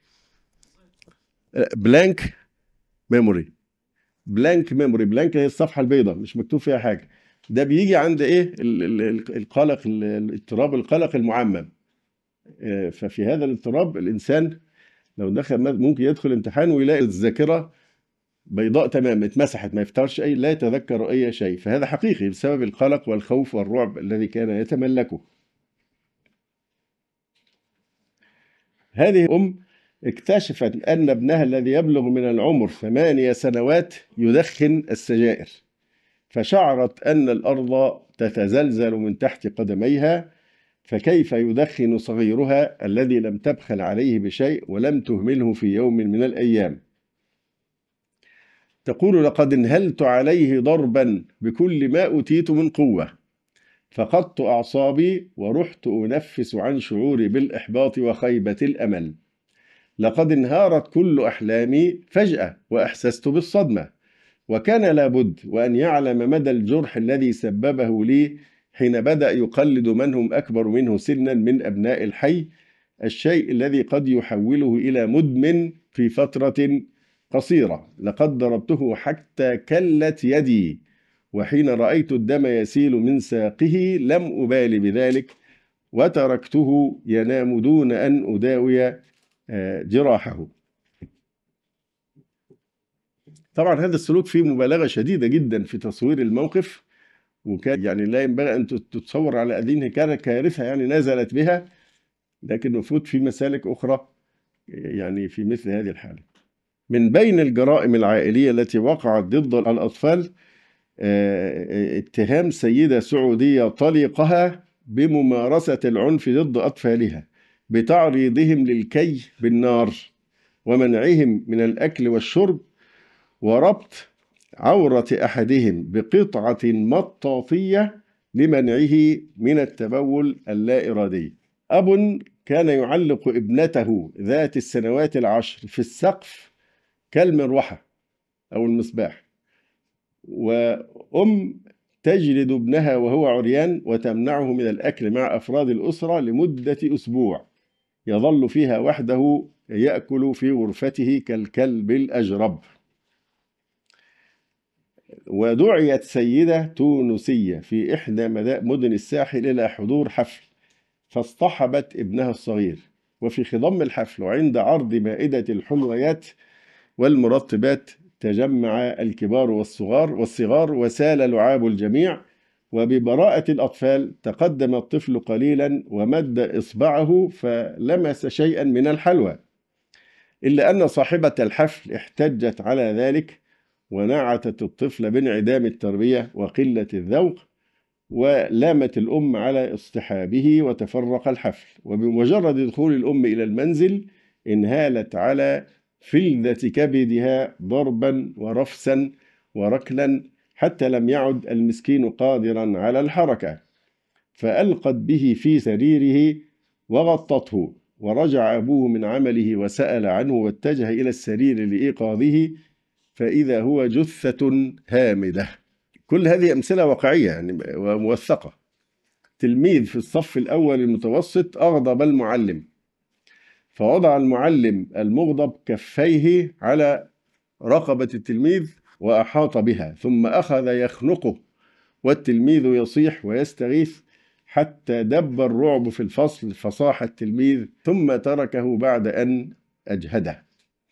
بلانك ميموري. بلانك ميموري، بلانك هي الصفحة البيضاء مش مكتوب فيها حاجة. ده بيجي عند إيه؟ القلق، اضطراب القلق المعمم. ففي هذا الاضطراب الإنسان لو دخل ممكن يدخل امتحان ويلاقي الذاكرة بيضاء تماما، اتمسحت، ما يفتكرش لا يتذكر أي شيء. فهذا حقيقي بسبب القلق والخوف والرعب الذي كان يتملكه. هذه الأم اكتشفت أن ابنها الذي يبلغ من العمر 8 سنوات يدخن السجائر، فشعرت أن الأرض تتزلزل من تحت قدميها، فكيف يدخن صغيرها الذي لم تبخل عليه بشيء ولم تهمله في يوم من الأيام. تقول: لقد انهلت عليه ضربا بكل ما أوتيت من قوة، فقدت أعصابي ورحت أنفس عن شعوري بالإحباط وخيبة الأمل. لقد انهارت كل أحلامي فجأة وأحسست بالصدمة، وكان لابد وأن يعلم مدى الجرح الذي سببه لي حين بدأ يقلد من هم أكبر منه سنا من أبناء الحي، الشيء الذي قد يحوله إلى مدمن في فترة قصيرة. لقد ضربته حتى كلت يدي، وحين رأيت الدم يسيل من ساقه لم أبالي بذلك وتركته ينام دون أن أداوي جراحه. طبعا هذا السلوك فيه مبالغة شديدة جدا في تصوير الموقف، وكان يعني لا ينبغي أن تتصور على أذنه كانت كارثة يعني نزلت بها، لكن المفروض في مسالك أخرى يعني في مثل هذه الحالة. من بين الجرائم العائلية التي وقعت ضد الأطفال اتهام سيدة سعودية طليقها بممارسة العنف ضد أطفالها بتعريضهم للكي بالنار ومنعهم من الأكل والشرب وربط عورة أحدهم بقطعة مطاطية لمنعه من التبول اللا إرادي. أب كان يعلق ابنته ذات السنوات العشر في السقف كالمروحة أو المصباح، وأم تجلد ابنها وهو عريان وتمنعه من الأكل مع أفراد الأسرة لمدة أسبوع يظل فيها وحده يأكل في غرفته كالكلب الأجرب. ودعيت سيدة تونسية في إحدى مدن الساحل إلى حضور حفل فاصطحبت ابنها الصغير، وفي خضم الحفل وعند عرض مائدة الحلويات والمرطبات تجمع الكبار والصغار وسال لعاب الجميع، وببراءة الأطفال تقدم الطفل قليلا ومد إصبعه فلمس شيئا من الحلوى، إلا أن صاحبة الحفل احتجت على ذلك ونعتت الطفل بانعدام التربية وقلة الذوق، ولامت الأم على اصطحابه وتفرق الحفل. وبمجرد دخول الأم إلى المنزل انهالت على فلذة كبدها ضربا ورفسا وركلا حتى لم يعد المسكين قادرا على الحركة، فألقت به في سريره وغطته، ورجع أبوه من عمله وسأل عنه واتجه إلى السرير لإيقاظه فإذا هو جثة هامدة. كل هذه أمثلة واقعية يعني وموثقة. تلميذ في الصف الأول المتوسط أغضب المعلم، فوضع المعلم المغضب كفيه على رقبة التلميذ وأحاط بها، ثم أخذ يخنقه والتلميذ يصيح ويستغيث حتى دب الرعب في الفصل، فصاح التلميذ ثم تركه بعد أن أجهده.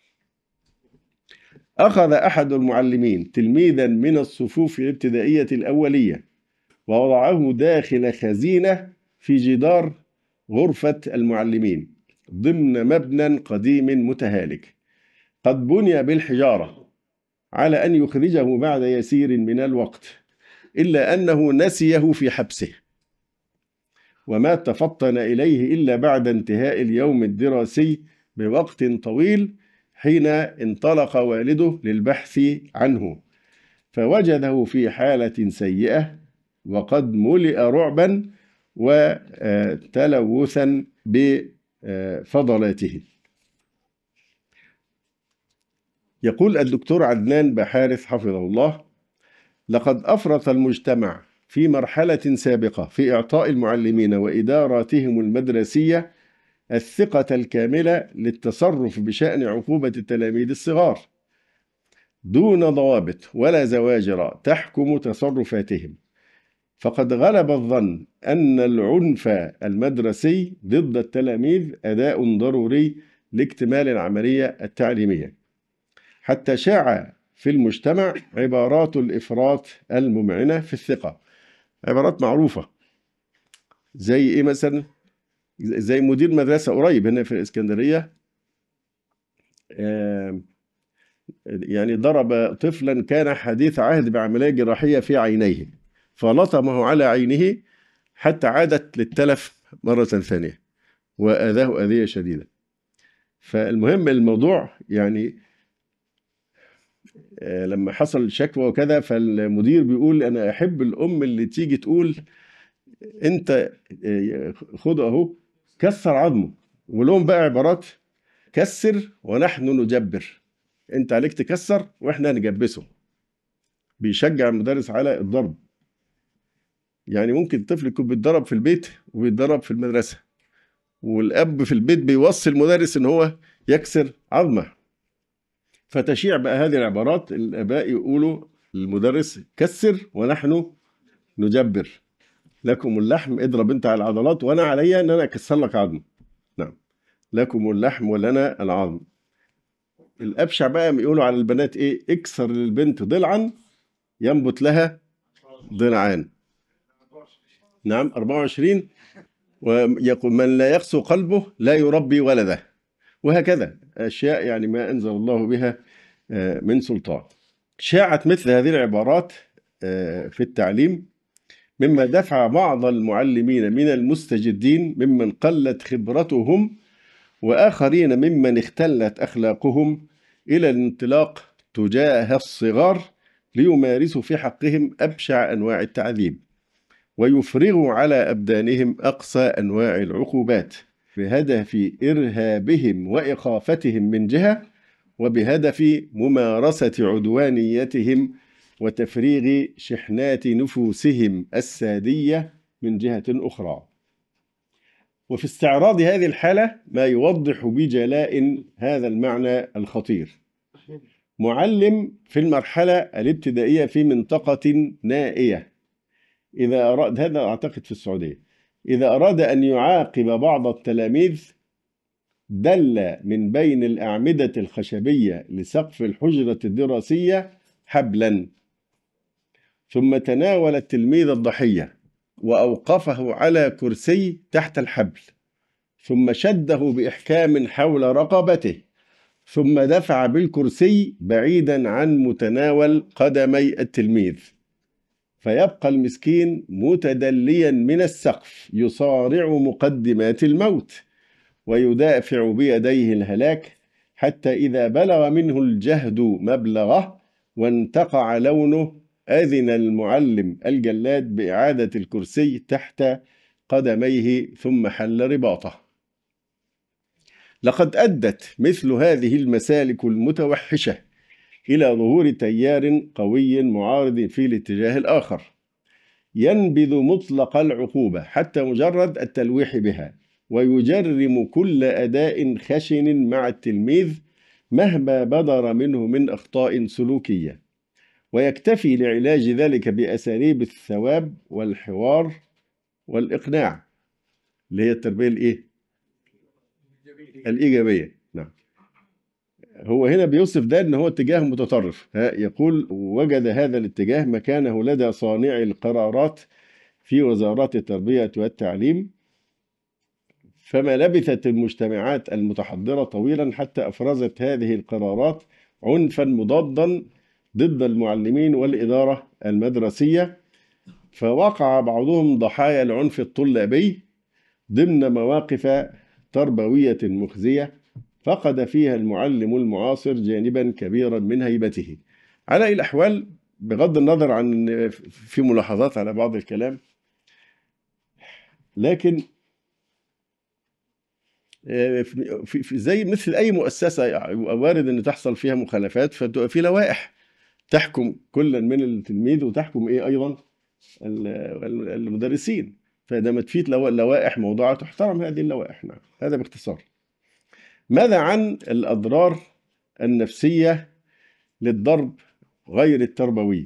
أخذ أحد المعلمين تلميذا من الصفوف الابتدائية الأولية ووضعه داخل خزينة في جدار غرفة المعلمين ضمن مبنى قديم متهالك قد بني بالحجارة، على أن يخرجه بعد يسير من الوقت، إلا أنه نسيه في حبسه، وما تفطن إليه إلا بعد انتهاء اليوم الدراسي بوقت طويل حين انطلق والده للبحث عنه، فوجده في حالة سيئة وقد ملئ رعبا وتلوثا بفضلاته. يقول الدكتور عدنان بحارث حفظه الله: لقد أفرط المجتمع في مرحلة سابقة في إعطاء المعلمين وإداراتهم المدرسية الثقة الكاملة للتصرف بشأن عقوبة التلاميذ الصغار دون ضوابط ولا زواجر تحكم تصرفاتهم، فقد غلب الظن أن العنف المدرسي ضد التلاميذ أداء ضروري لاكتمال العملية التعليمية، حتى شاع في المجتمع عبارات الإفراط الممعنة في الثقة. عبارات معروفة زي إيه مثلا؟ زي مدير مدرسة قريب هنا في الإسكندرية يعني ضرب طفلا كان حديث عهد بعملية جراحية في عينيه، فلطمه على عينه حتى عادت للتلف مرة ثانية وأذاه أذية شديدة. فالمهم الموضوع يعني لما حصل شكوى وكذا، فالمدير بيقول أنا أحب الأم اللي تيجي تقول أنت خد أهو كسر عظمه، ولهم بقى عبارات: كسر ونحن نجبر، أنت عليك تكسر وإحنا نجبسه. بيشجع المدرس على الضرب. يعني ممكن الطفل يكون بيتضرب في البيت وبيتضرب في المدرسة، والأب في البيت بيوصي المدرس إن هو يكسر عظمه، فتشيع بقى هذه العبارات. الآباء يقولوا للمدرس: كسر ونحن نجبر، لكم اللحم، اضرب انت على العضلات وانا عليا ان انا اكسر لك عظم. نعم، لكم اللحم ولنا العظم. الابشع بقى يقولوا على البنات ايه: اكسر للبنت ضلعا ينبت لها ضلعان. نعم 24. ويقول: من لا يقسو قلبه لا يربي ولده. وهكذا اشياء يعني ما انزل الله بها من سلطان. شاعت مثل هذه العبارات في التعليم، مما دفع بعض المعلمين من المستجدين ممن قلت خبرتهم وآخرين ممن اختلت أخلاقهم إلى الانطلاق تجاه الصغار ليمارسوا في حقهم أبشع أنواع التعذيب ويفرغوا على أبدانهم أقصى أنواع العقوبات بهدف إرهابهم وإخافتهم من جهة، وبهدف ممارسة عدوانيتهم وتفريغ شحنات نفوسهم السادية من جهة أخرى. وفي استعراض هذه الحالة ما يوضح بجلاء هذا المعنى الخطير. معلم في المرحلة الابتدائية في منطقة نائية إذا أراد، هذا أعتقد في السعودية، إذا أراد أن يعاقب بعض التلاميذ دل من بين الأعمدة الخشبية لسقف الحجرة الدراسية حبلا، ثم تناول التلميذ الضحية وأوقفه على كرسي تحت الحبل، ثم شده بإحكام حول رقبته، ثم دفع بالكرسي بعيدا عن متناول قدمي التلميذ، فيبقى المسكين متدليا من السقف يصارع مقدمات الموت ويدافع بيديه الهلاك، حتى إذا بلغ منه الجهد مبلغه وانتقع لونه أذن المعلم الجلاد بإعادة الكرسي تحت قدميه ثم حل رباطه. لقد أدت مثل هذه المسالك المتوحشة إلى ظهور تيار قوي معارض في الاتجاه الآخر ينبذ مطلق العقوبة حتى مجرد التلويح بها، ويجرم كل أداء خشن مع التلميذ مهما بدر منه من أخطاء سلوكية، ويكتفي لعلاج ذلك بأساليب الثواب والحوار والإقناع، اللي هي التربية الإيجابية. نعم. هو هنا بيوصف ده ان هو اتجاه متطرف، يقول وجد هذا الاتجاه مكانه لدى صانعي القرارات في وزارات التربية والتعليم، فما لبثت المجتمعات المتحضرة طويلا حتى أفرزت هذه القرارات عنفا مضادا ضد المعلمين والإدارة المدرسية، فوقع بعضهم ضحايا العنف الطلابي ضمن مواقف تربوية مخزية فقد فيها المعلم المعاصر جانبا كبيرا من هيبته. على أي الأحوال، بغض النظر عن في ملاحظات على بعض الكلام، لكن في زي مثل أي مؤسسة وارد أن تحصل فيها مخالفات، ففي لوائح تحكم كلا من التلميذ وتحكم أيضا المدرسين، فإذا في لوائح موضوعة تحترم هذه اللوائح. نعم، هذا باختصار. ماذا عن الأضرار النفسية للضرب غير التربوي؟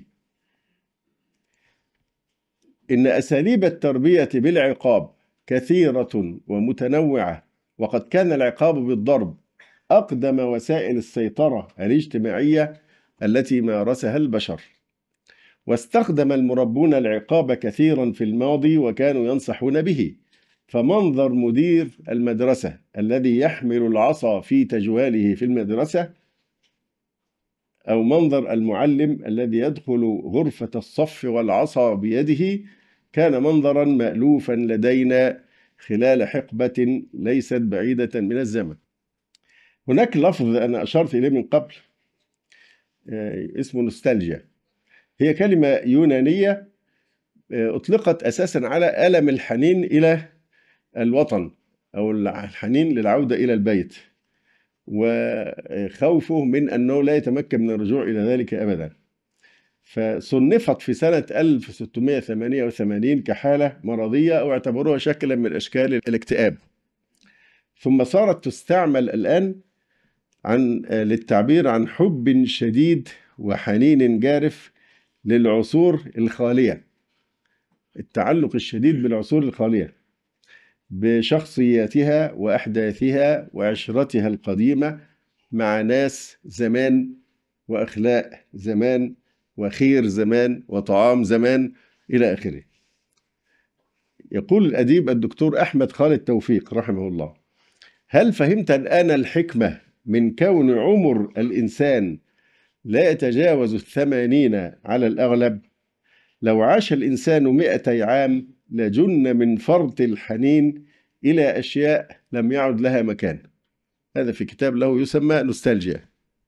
إن أساليب التربية بالعقاب كثيرة ومتنوعة، وقد كان العقاب بالضرب أقدم وسائل السيطرة الاجتماعية التي مارسها البشر، واستخدم المربون العقاب كثيرا في الماضي وكانوا ينصحون به، فمنظر مدير المدرسة الذي يحمل العصا في تجواله في المدرسة، أو منظر المعلم الذي يدخل غرفة الصف والعصا بيده، كان منظرا مألوفا لدينا خلال حقبة ليست بعيدة من الزمن. هناك لفظ أنا أشرت إليه من قبل اسمه نوستالجيا، هي كلمة يونانية أطلقت أساسا على ألم الحنين إلى الوطن أو الحنين للعودة إلى البيت، وخوفه من أنه لا يتمكن من الرجوع إلى ذلك أبدا. فصنفت في سنة 1688 كحالة مرضية أو اعتبروها شكلا من أشكال الاكتئاب، ثم صارت تستعمل الآن للتعبير عن حب شديد وحنين جارف للعصور الخالية، التعلق الشديد بالعصور الخالية بشخصياتها وأحداثها وعشرتها القديمة مع ناس زمان وأخلاق زمان وخير زمان وطعام زمان إلى آخره. يقول الأديب الدكتور أحمد خالد توفيق رحمه الله: هل فهمت الآن الحكمة من كون عمر الإنسان لا يتجاوز 80 على الأغلب، لو عاش الإنسان 200 عام لجن من فرط الحنين إلى أشياء لم يعد لها مكان. هذا في كتاب له يسمى نوستالجيا.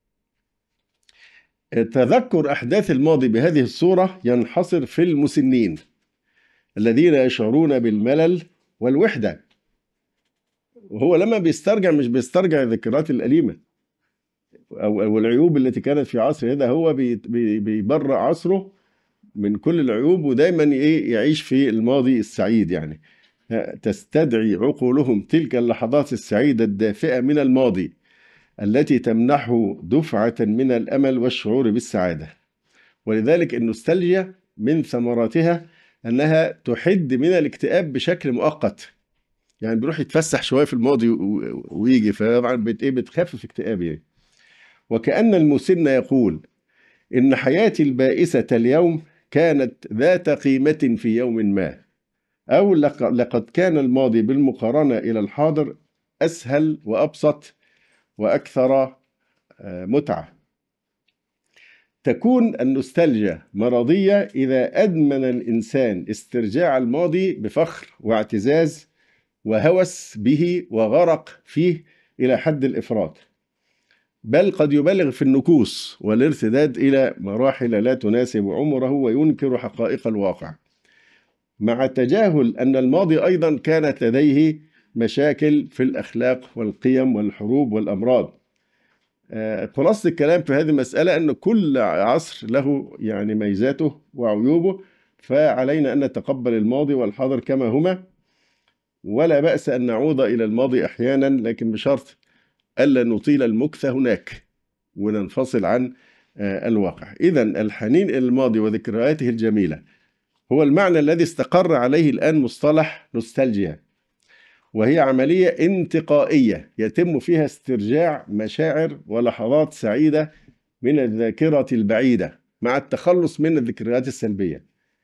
تذكر أحداث الماضي بهذه الصورة ينحصر في المسنين الذين يشعرون بالملل والوحدة. وهو لما بيسترجع مش بيسترجع الذكريات الأليمة أو العيوب التي كانت في عصره، هذا هو بيبرأ عصره من كل العيوب، ودايما يعيش في الماضي السعيد. يعني تستدعي عقولهم تلك اللحظات السعيدة الدافئة من الماضي التي تمنحه دفعة من الأمل والشعور بالسعادة. ولذلك النوستالجيا من ثمراتها أنها تحد من الاكتئاب بشكل مؤقت. يعني بيروح يتفسح شوية في الماضي ويجي، فطبعا بتخفف اكتئابه يعني. وكأن المسن يقول إن حياتي البائسة اليوم كانت ذات قيمة في يوم ما، أو لقد كان الماضي بالمقارنة إلى الحاضر أسهل وأبسط وأكثر متعة. تكون النوستالجيا مرضية إذا أدمن الإنسان استرجاع الماضي بفخر واعتزاز وهوس به وغرق فيه إلى حد الإفراط، بل قد يبالغ في النكوص والارتداد إلى مراحل لا تناسب عمره وينكر حقائق الواقع، مع تجاهل أن الماضي أيضا كانت لديه مشاكل في الأخلاق والقيم والحروب والأمراض. خلاصة الكلام في هذه المسألة أن كل عصر له يعني ميزاته وعيوبه، فعلينا أن نتقبل الماضي والحاضر كما هما، ولا بأس أن نعود إلى الماضي أحيانا، لكن بشرط ألا نطيل المكث هناك وننفصل عن الواقع. إذن الحنين إلى الماضي وذكرياته الجميلة هو المعنى الذي استقر عليه الآن مصطلح نوستالجيا، وهي عملية انتقائية يتم فيها استرجاع مشاعر ولحظات سعيدة من الذاكرة البعيدة مع التخلص من الذكريات السلبية.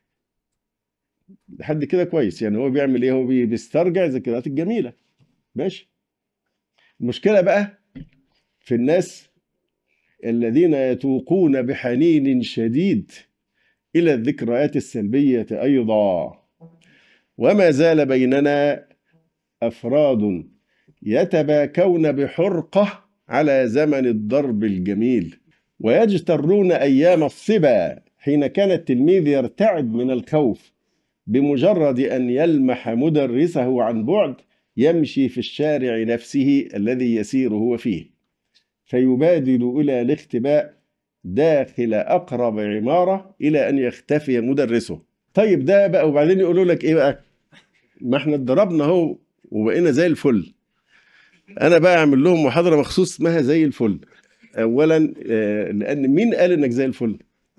لحد كده كويس. يعني هو بيعمل إيه؟ هو بيسترجع الذكريات الجميلة. ماشي. المشكلة بقى في الناس الذين يتوقون بحنين شديد إلى الذكريات السلبية أيضا. وما زال بيننا أفراد يتباكون بحرقة على زمن الضرب الجميل، ويجترون أيام الصبا حين كان التلميذ يرتعد من الخوف بمجرد أن يلمح مدرسه عن بعد يمشي في الشارع نفسه الذي يسير هو فيه، فيبادر إلى الاختباء داخل أقرب عمارة إلى أن يختفي مدرسه. طيب ده بقى، وبعدين يقولوا لك إيه بقى؟ ما احنا اتضربنا اهو وبقينا زي الفل. أنا بقى أعمل لهم محاضرة مخصوص اسمها زي الفل. أولا لأن مين قال إنك زي الفل؟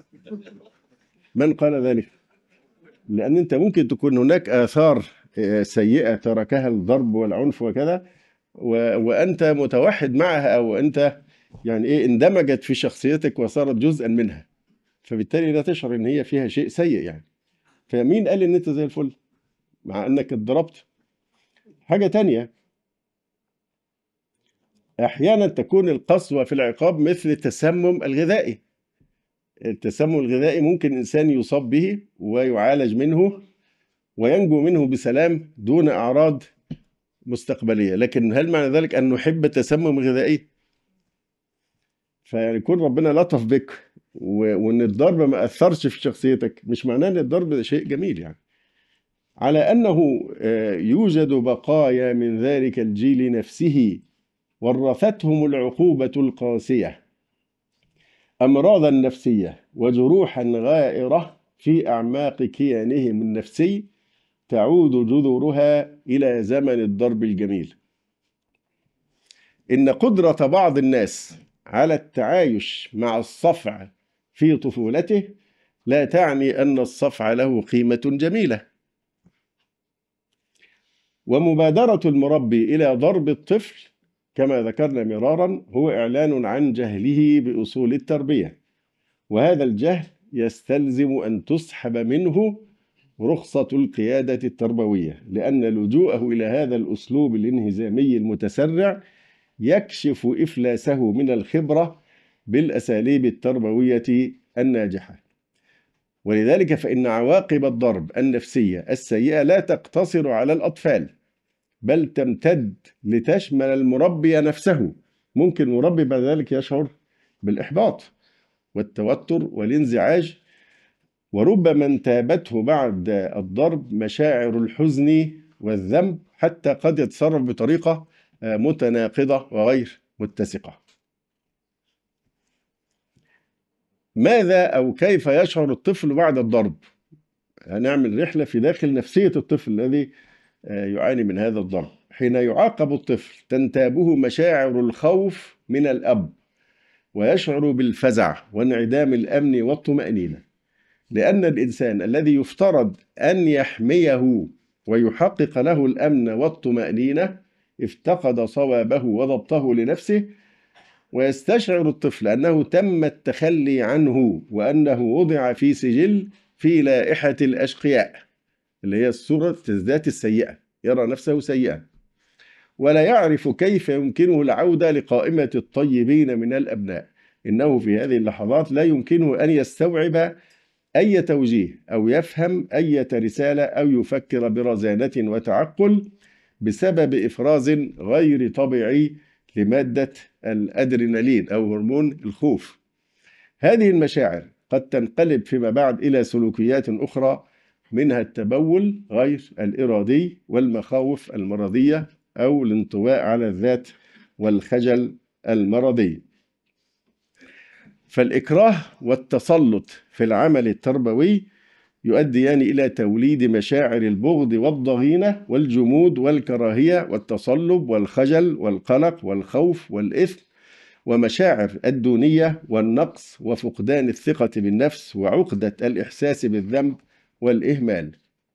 من قال ذلك؟ لأن أنت ممكن تكون هناك آثار سيئة تركها الضرب والعنف وكذا، وأنت متوحد معها، أو أنت يعني إيه اندمجت في شخصيتك وصارت جزءا منها، فبالتالي لا تشعر إن هي فيها شيء سيء يعني. فمين قال إن أنت زي الفل مع أنك اتضربت؟ حاجة تانية، أحيانا تكون القسوة في العقاب مثل التسمم الغذائي. التسمم الغذائي ممكن إنسان يصاب به ويعالج منه وينجو منه بسلام دون أعراض مستقبلية، لكن هل معنى ذلك أن نحب التسمم الغذائي؟ فيكون ربنا لطف بك وأن الضرب ما أثرش في شخصيتك، مش معناه أن الضرب شيء جميل يعني. على أنه يوجد بقايا من ذلك الجيل نفسه ورثتهم العقوبة القاسية أمراضا نفسية وجروحا غائرة في أعماق كيانهم النفسي تعود جذورها إلى زمن الضرب الجميل. إن قدرة بعض الناس على التعايش مع الصفع في طفولته لا تعني أن الصفع له قيمة جميلة. ومبادرة المربي إلى ضرب الطفل كما ذكرنا مرارا هو إعلان عن جهله بأصول التربية، وهذا الجهل يستلزم أن تسحب منه رخصة القيادة التربوية، لأن لجوءه إلى هذا الأسلوب الانهزامي المتسرع يكشف إفلاسه من الخبرة بالأساليب التربوية الناجحة. ولذلك فإن عواقب الضرب النفسية السيئة لا تقتصر على الأطفال، بل تمتد لتشمل المربي نفسه. ممكن المربي بعد ذلك يشعر بالإحباط والتوتر والانزعاج، وربما انتابته بعد الضرب مشاعر الحزن والذنب، حتى قد يتصرف بطريقة متناقضة وغير متسقة. ماذا أو كيف يشعر الطفل بعد الضرب؟ هنعمل رحلة في داخل نفسية الطفل الذي يعاني من هذا الضرب. حين يعاقب الطفل تنتابه مشاعر الخوف من الأب، ويشعر بالفزع وانعدام الأمن والطمأنينة، لأن الإنسان الذي يفترض أن يحميه ويحقق له الأمن والطمأنينة افتقد صوابه وضبطه لنفسه، ويستشعر الطفل أنه تم التخلي عنه، وأنه وضع في سجل في لائحة الأشقياء، اللي هي الصورة الذات السيئة، يرى نفسه سيئا، ولا يعرف كيف يمكنه العودة لقائمة الطيبين من الأبناء. إنه في هذه اللحظات لا يمكنه أن يستوعب أي توجيه أو يفهم أي رسالة أو يفكر برزانة وتعقل، بسبب إفراز غير طبيعي لمادة الأدرينالين أو هرمون الخوف. هذه المشاعر قد تنقلب فيما بعد إلى سلوكيات أخرى، منها التبول غير الإرادي والمخاوف المرضية أو الانطواء على الذات والخجل المرضي. فالإكراه والتسلط في العمل التربوي يؤديان إلى توليد مشاعر البغض والضغينة والجمود والكراهية والتصلب والخجل والقلق والخوف والإثم، ومشاعر الدونية والنقص وفقدان الثقة بالنفس وعقدة الإحساس بالذنب والإهمال.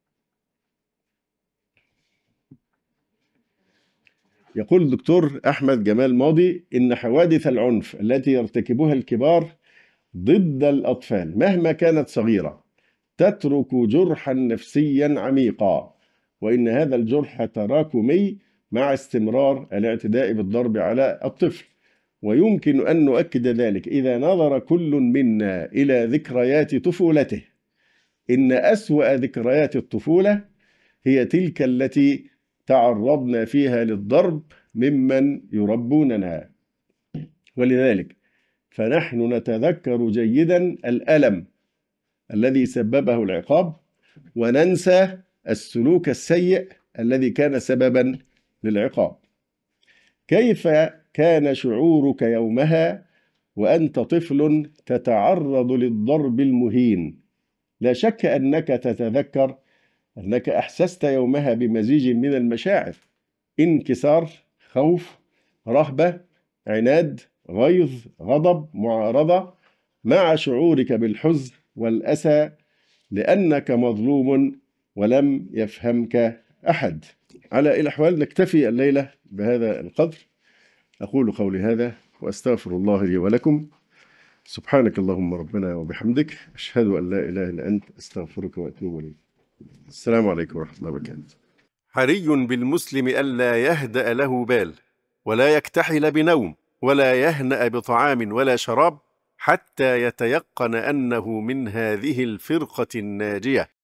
يقول الدكتور أحمد جمال ماضي إن حوادث العنف التي يرتكبها الكبار ضد الأطفال مهما كانت صغيرة تترك جرحا نفسيا عميقا، وإن هذا الجرح تراكمي مع استمرار الاعتداء بالضرب على الطفل. ويمكن أن نؤكد ذلك إذا نظر كل منا إلى ذكريات طفولته. إن أسوأ ذكريات الطفولة هي تلك التي تعرضنا فيها للضرب ممن يربوننا، ولذلك فنحن نتذكر جيدا الألم الذي سببه العقاب، وننسى السلوك السيء الذي كان سببا للعقاب. كيف كان شعورك يومها وأنت طفل تتعرض للضرب المهين؟ لا شك أنك تتذكر أنك أحسست يومها بمزيج من المشاعر: انكسار، خوف، رهبة، عناد، غيظ، غضب، معارضة، مع شعورك بالحزن والأسى لأنك مظلوم ولم يفهمك أحد. على أي الأحوال نكتفي الليلة بهذا القدر. أقول قولي هذا وأستغفر الله لي ولكم. سبحانك اللهم ربنا وبحمدك، أشهد أن لا إله إلا أنت، أستغفرك وأتوب إليك. السلام عليكم ورحمة الله وبركاته. حري بالمسلم ألا يهدأ له بال، ولا يكتحل بنوم، ولا يهنأ بطعام ولا شراب، حتى يتيقن أنه من هذه الفرقة الناجية.